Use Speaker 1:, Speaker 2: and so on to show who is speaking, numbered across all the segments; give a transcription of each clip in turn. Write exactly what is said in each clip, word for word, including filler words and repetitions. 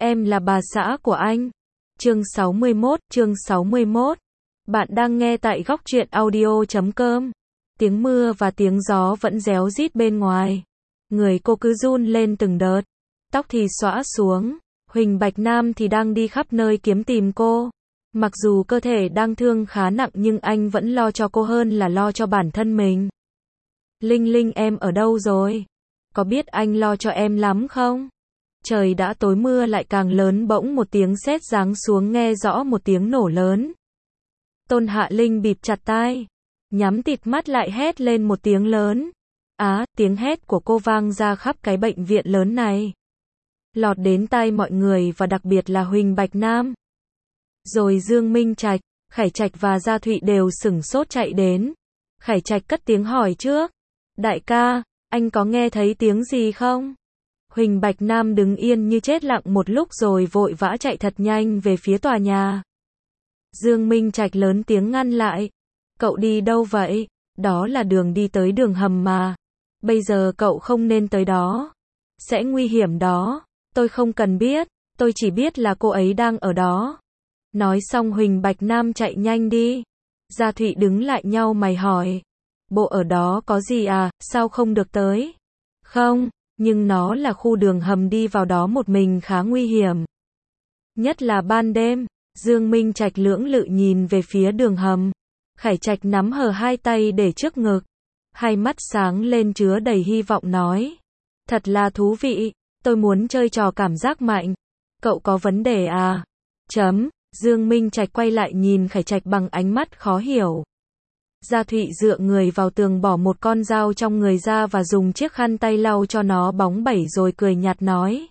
Speaker 1: em là bà xã của anh. Chương sáu mươi mốt, chương sáu mươi mốt. Bạn đang nghe tại góc truyện audio chấm com. Tiếng mưa và tiếng gió vẫn réo rít bên ngoài. Người cô cứ run lên từng đợt. Tóc thì xõa xuống. Huỳnh Bạch Nam thì đang đi khắp nơi kiếm tìm cô. Mặc dù cơ thể đang thương khá nặng nhưng anh vẫn lo cho cô hơn là lo cho bản thân mình. Linh Linh em ở đâu rồi? Có biết anh lo cho em lắm không? Trời đã tối mưa lại càng lớn, bỗng một tiếng sét giáng xuống nghe rõ một tiếng nổ lớn. Tôn Hạ Linh bịt chặt tai, nhắm tịt mắt lại hét lên một tiếng lớn. Á, tiếng hét của cô vang ra khắp cái bệnh viện lớn này. Lọt đến tai mọi người và đặc biệt là Huỳnh Bạch Nam. Rồi Dương Minh Trạch, Khải Trạch và Gia Thụy đều sửng sốt chạy đến. Khải Trạch cất tiếng hỏi trước. Đại ca, anh có nghe thấy tiếng gì không? Huỳnh Bạch Nam đứng yên như chết lặng một lúc rồi vội vã chạy thật nhanh về phía tòa nhà. Dương Minh Trạch lớn tiếng ngăn lại. Cậu đi đâu vậy? Đó là đường đi tới đường hầm mà. Bây giờ cậu không nên tới đó. Sẽ nguy hiểm đó. Tôi không cần biết. Tôi chỉ biết là cô ấy đang ở đó. Nói xong Huỳnh Bạch Nam chạy nhanh đi. Gia Thụy đứng lại nhau mày hỏi. Bộ ở đó có gì à, sao không được tới? Không, nhưng nó là khu đường hầm, đi vào đó một mình khá nguy hiểm. Nhất là ban đêm. Dương Minh Trạch lưỡng lự nhìn về phía đường hầm. Khải Trạch nắm hờ hai tay để trước ngực. Hai mắt sáng lên chứa đầy hy vọng nói. Thật là thú vị, tôi muốn chơi trò cảm giác mạnh. Cậu có vấn đề à? Chấm. Dương Minh Trạch quay lại nhìn Khải Trạch bằng ánh mắt khó hiểu. Gia Thụy dựa người vào tường, bỏ một con dao trong người ra và dùng chiếc khăn tay lau cho nó bóng bẩy rồi cười nhạt nói.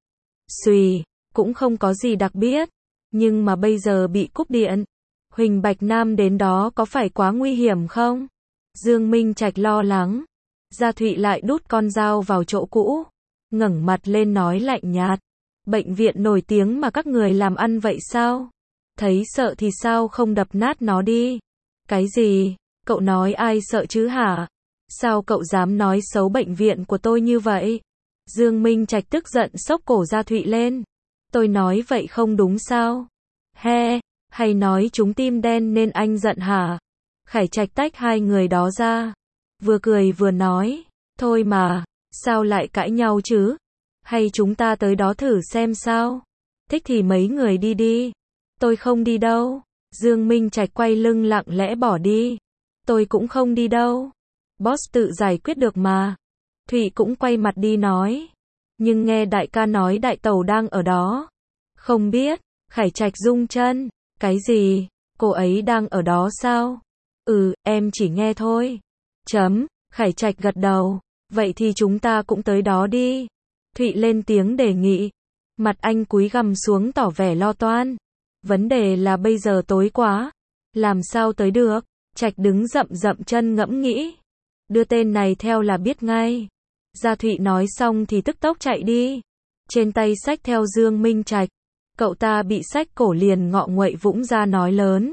Speaker 1: Xùy, cũng không có gì đặc biệt. Nhưng mà bây giờ bị cúp điện. Huỳnh Bạch Nam đến đó có phải quá nguy hiểm không? Dương Minh Trạch lo lắng. Gia Thụy lại đút con dao vào chỗ cũ. Ngẩng mặt lên nói lạnh nhạt. Bệnh viện nổi tiếng mà các người làm ăn vậy sao? Thấy sợ thì sao không đập nát nó đi? Cái gì? Cậu nói ai sợ chứ hả? Sao cậu dám nói xấu bệnh viện của tôi như vậy? Dương Minh Trạch tức giận xốc cổ Gia Thụy lên. Tôi nói vậy không đúng sao? He, hay nói chúng tim đen nên anh giận hả? Khải Trạch tách hai người đó ra. Vừa cười vừa nói. Thôi mà, sao lại cãi nhau chứ? Hay chúng ta tới đó thử xem sao? Thích thì mấy người đi đi. Tôi không đi đâu. Dương Minh Trạch quay lưng lặng lẽ bỏ đi. Tôi cũng không đi đâu. Boss tự giải quyết được mà. Thụy cũng quay mặt đi nói. Nhưng nghe đại ca nói đại tẩu đang ở đó. Không biết. Khải Trạch rung chân. Cái gì? Cô ấy đang ở đó sao? Ừ, em chỉ nghe thôi. Chấm. Khải Trạch gật đầu. Vậy thì chúng ta cũng tới đó đi. Thụy lên tiếng đề nghị. Mặt anh cúi gằm xuống tỏ vẻ lo toan. Vấn đề là bây giờ tối quá. Làm sao tới được? Trạch đứng dậm dậm chân ngẫm nghĩ. Đưa tên này theo là biết ngay. Gia Thụy nói xong thì tức tốc chạy đi. Trên tay xách theo Dương Minh Trạch. Cậu ta bị xách cổ liền ngọ nguậy vũng ra nói lớn.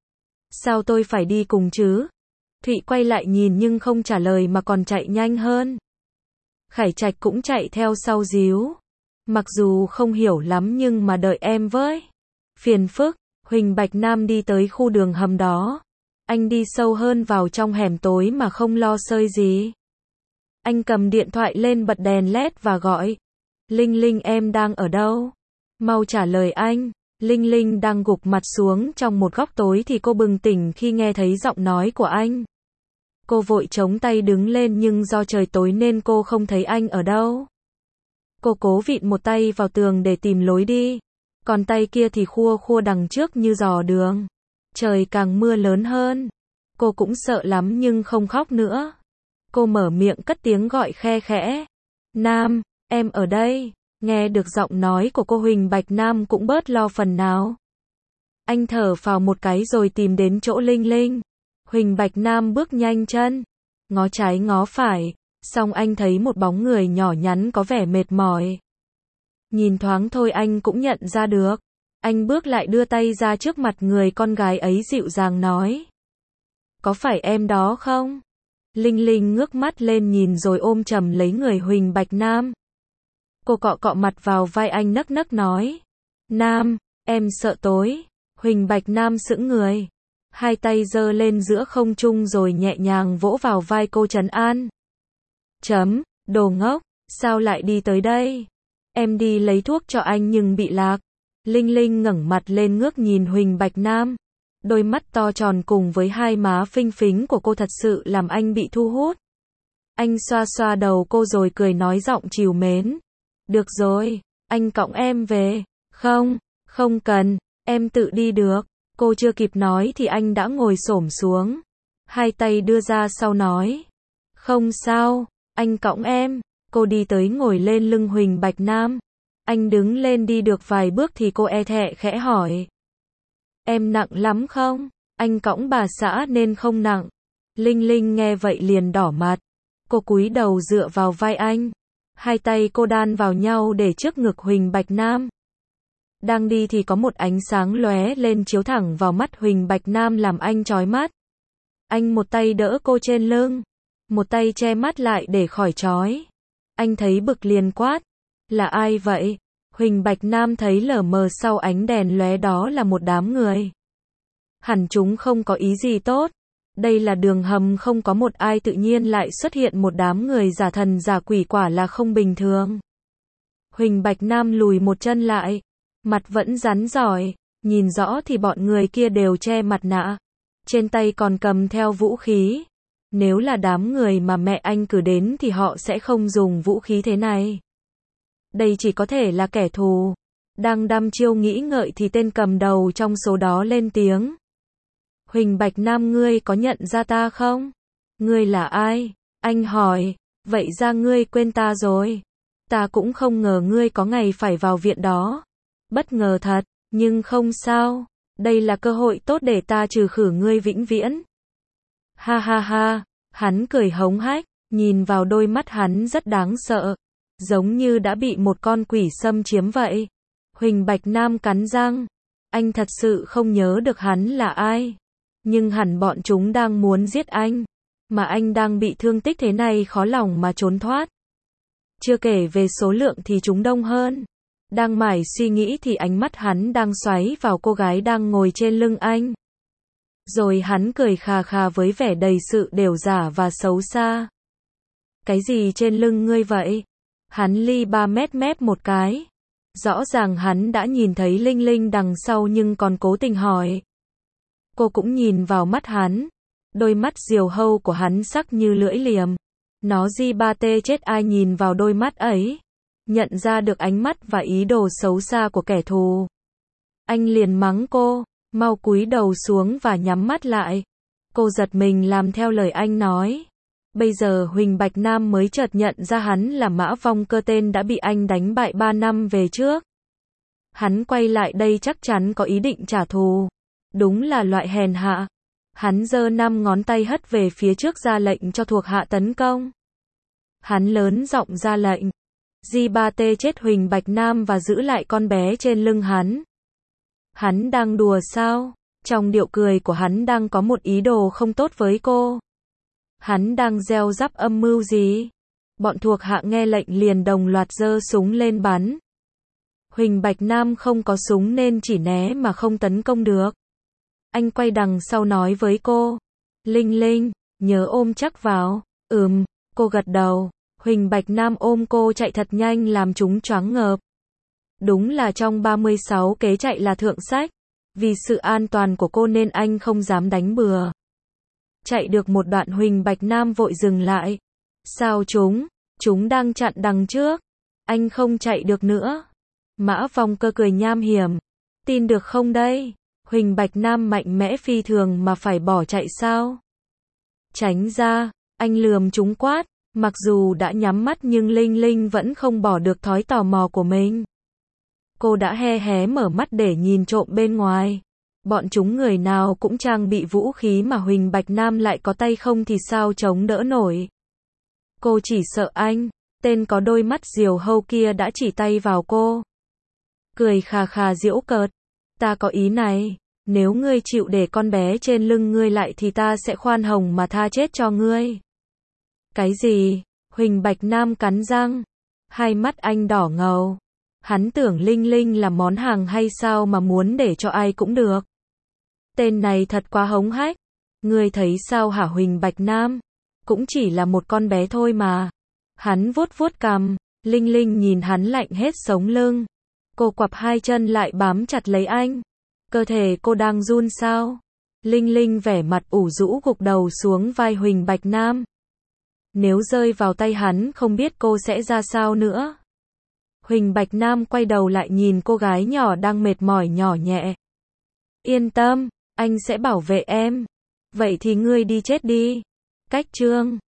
Speaker 1: Sao tôi phải đi cùng chứ? Thụy quay lại nhìn nhưng không trả lời mà còn chạy nhanh hơn. Khải Trạch cũng chạy theo sau díu. Mặc dù không hiểu lắm nhưng mà đợi em với. Phiền phức. Huỳnh Bạch Nam đi tới khu đường hầm đó. Anh đi sâu hơn vào trong hẻm tối mà không lo sơi gì. Anh cầm điện thoại lên bật đèn led và gọi. Linh Linh em đang ở đâu? Mau trả lời anh. Linh Linh đang gục mặt xuống trong một góc tối thì cô bừng tỉnh khi nghe thấy giọng nói của anh. Cô vội chống tay đứng lên nhưng do trời tối nên cô không thấy anh ở đâu. Cô cố vịn một tay vào tường để tìm lối đi. Còn tay kia thì khua khua đằng trước như dò đường. Trời càng mưa lớn hơn. Cô cũng sợ lắm nhưng không khóc nữa. Cô mở miệng cất tiếng gọi khe khẽ. Nam, em ở đây. Nghe được giọng nói của cô, Huỳnh Bạch Nam cũng bớt lo phần nào. Anh thở phào một cái rồi tìm đến chỗ Linh Linh. Huỳnh Bạch Nam bước nhanh chân. Ngó trái ngó phải. Xong anh thấy một bóng người nhỏ nhắn có vẻ mệt mỏi. Nhìn thoáng thôi anh cũng nhận ra được. Anh bước lại đưa tay ra trước mặt người con gái ấy dịu dàng nói. Có phải em đó không? Linh Linh ngước mắt lên nhìn rồi ôm chầm lấy người Huỳnh Bạch Nam. Cô cọ cọ mặt vào vai anh nấc nấc nói. Nam, em sợ tối. Huỳnh Bạch Nam sững người. Hai tay giơ lên giữa không trung rồi nhẹ nhàng vỗ vào vai cô trấn an. Chấm, đồ ngốc, sao lại đi tới đây? Em đi lấy thuốc cho anh nhưng bị lạc. Linh Linh ngẩng mặt lên ngước nhìn Huỳnh Bạch Nam. Đôi mắt to tròn cùng với hai má phinh phính của cô thật sự làm anh bị thu hút. Anh xoa xoa đầu cô rồi cười nói giọng trìu mến. Được rồi, anh cõng em về. Không, không cần, em tự đi được. Cô chưa kịp nói thì anh đã ngồi xổm xuống. Hai tay đưa ra sau nói. Không sao, anh cõng em. Cô đi tới ngồi lên lưng Huỳnh Bạch Nam. Anh đứng lên đi được vài bước thì cô e thẹ khẽ hỏi. Em nặng lắm không? Anh cõng bà xã nên không nặng. Linh Linh nghe vậy liền đỏ mặt. Cô cúi đầu dựa vào vai anh. Hai tay cô đan vào nhau để trước ngực Huỳnh Bạch Nam. Đang đi thì có một ánh sáng lóe lên chiếu thẳng vào mắt Huỳnh Bạch Nam làm anh chói mắt. Anh một tay đỡ cô trên lưng, một tay che mắt lại để khỏi chói. Anh thấy bực liền quát. Là ai vậy? Huỳnh Bạch Nam thấy lờ mờ sau ánh đèn lóe đó là một đám người. Hẳn chúng không có ý gì tốt. Đây là đường hầm không có một ai tự nhiên lại xuất hiện một đám người giả thần giả quỷ quả là không bình thường. Huỳnh Bạch Nam lùi một chân lại. Mặt vẫn rắn giỏi. Nhìn rõ thì bọn người kia đều che mặt nạ. Trên tay còn cầm theo vũ khí. Nếu là đám người mà mẹ anh cử đến thì họ sẽ không dùng vũ khí thế này. Đây chỉ có thể là kẻ thù. Đang đăm chiêu nghĩ ngợi thì tên cầm đầu trong số đó lên tiếng. Huỳnh Bạch Nam, ngươi có nhận ra ta không? Ngươi là ai? Anh hỏi. Vậy ra ngươi quên ta rồi. Ta cũng không ngờ ngươi có ngày phải vào viện đó. Bất ngờ thật, nhưng không sao. Đây là cơ hội tốt để ta trừ khử ngươi vĩnh viễn. Ha ha ha, hắn cười hống hách, nhìn vào đôi mắt hắn rất đáng sợ. Giống như đã bị một con quỷ xâm chiếm vậy. Huỳnh Bạch Nam cắn răng. Anh thật sự không nhớ được hắn là ai. Nhưng hẳn bọn chúng đang muốn giết anh. Mà anh đang bị thương tích thế này khó lòng mà trốn thoát. Chưa kể về số lượng thì chúng đông hơn. Đang mải suy nghĩ thì ánh mắt hắn đang xoáy vào cô gái đang ngồi trên lưng anh. Rồi hắn cười khà khà với vẻ đầy sự đều giả và xấu xa. Cái gì trên lưng ngươi vậy? Hắn li ba mét mép một cái. Rõ ràng hắn đã nhìn thấy Linh Linh đằng sau nhưng còn cố tình hỏi. Cô cũng nhìn vào mắt hắn. Đôi mắt diều hâu của hắn sắc như lưỡi liềm. Nó di ba tê chết ai nhìn vào đôi mắt ấy. Nhận ra được ánh mắt và ý đồ xấu xa của kẻ thù. Anh liền mắng cô, mau cúi đầu xuống và nhắm mắt lại. Cô giật mình làm theo lời anh nói. Bây giờ Huỳnh Bạch Nam mới chợt nhận ra hắn là Mã Vong Cơ, tên đã bị anh đánh bại ba năm về trước. Hắn quay lại đây chắc chắn có ý định trả thù. Đúng là loại hèn hạ. Hắn giơ năm ngón tay hất về phía trước ra lệnh cho thuộc hạ tấn công. Hắn lớn giọng ra lệnh. Di ba tê chết Huỳnh Bạch Nam và giữ lại con bé trên lưng hắn. Hắn đang đùa sao? Trong điệu cười của hắn đang có một ý đồ không tốt với cô. Hắn đang gieo rắc âm mưu gì? Bọn thuộc hạ nghe lệnh liền đồng loạt giơ súng lên bắn. Huỳnh Bạch Nam không có súng nên chỉ né mà không tấn công được. Anh quay đằng sau nói với cô. Linh Linh, nhớ ôm chắc vào. Ừm, cô gật đầu. Huỳnh Bạch Nam ôm cô chạy thật nhanh làm chúng choáng ngợp. Đúng là trong ba mươi sáu kế chạy là thượng sách. Vì sự an toàn của cô nên anh không dám đánh bừa. Chạy được một đoạn Huỳnh Bạch Nam vội dừng lại. Sao chúng? Chúng đang chặn đằng trước. Anh không chạy được nữa. Mã Vong Cơ cười nham hiểm. Tin được không đây? Huỳnh Bạch Nam mạnh mẽ phi thường mà phải bỏ chạy sao? Tránh ra, anh lườm chúng quát. Mặc dù đã nhắm mắt nhưng Linh Linh vẫn không bỏ được thói tò mò của mình. Cô đã hé hé mở mắt để nhìn trộm bên ngoài. Bọn chúng người nào cũng trang bị vũ khí mà Huỳnh Bạch Nam lại có tay không thì sao chống đỡ nổi. Cô chỉ sợ anh, tên có đôi mắt diều hâu kia đã chỉ tay vào cô. Cười khà khà giễu cợt. Ta có ý này, nếu ngươi chịu để con bé trên lưng ngươi lại thì ta sẽ khoan hồng mà tha chết cho ngươi. Cái gì? Huỳnh Bạch Nam cắn răng. Hai mắt anh đỏ ngầu. Hắn tưởng Linh Linh là món hàng hay sao mà muốn để cho ai cũng được. Tên này thật quá hống hách. Ngươi thấy sao hả Huỳnh Bạch Nam? Cũng chỉ là một con bé thôi mà. Hắn vuốt vuốt cằm. Linh Linh nhìn hắn lạnh hết sống lưng. Cô quặp hai chân lại bám chặt lấy anh. Cơ thể cô đang run sao? Linh Linh vẻ mặt ủ rũ gục đầu xuống vai Huỳnh Bạch Nam. Nếu rơi vào tay hắn không biết cô sẽ ra sao nữa. Huỳnh Bạch Nam quay đầu lại nhìn cô gái nhỏ đang mệt mỏi nhỏ nhẹ. Yên tâm, anh sẽ bảo vệ em. Vậy thì ngươi đi chết đi. Cách chương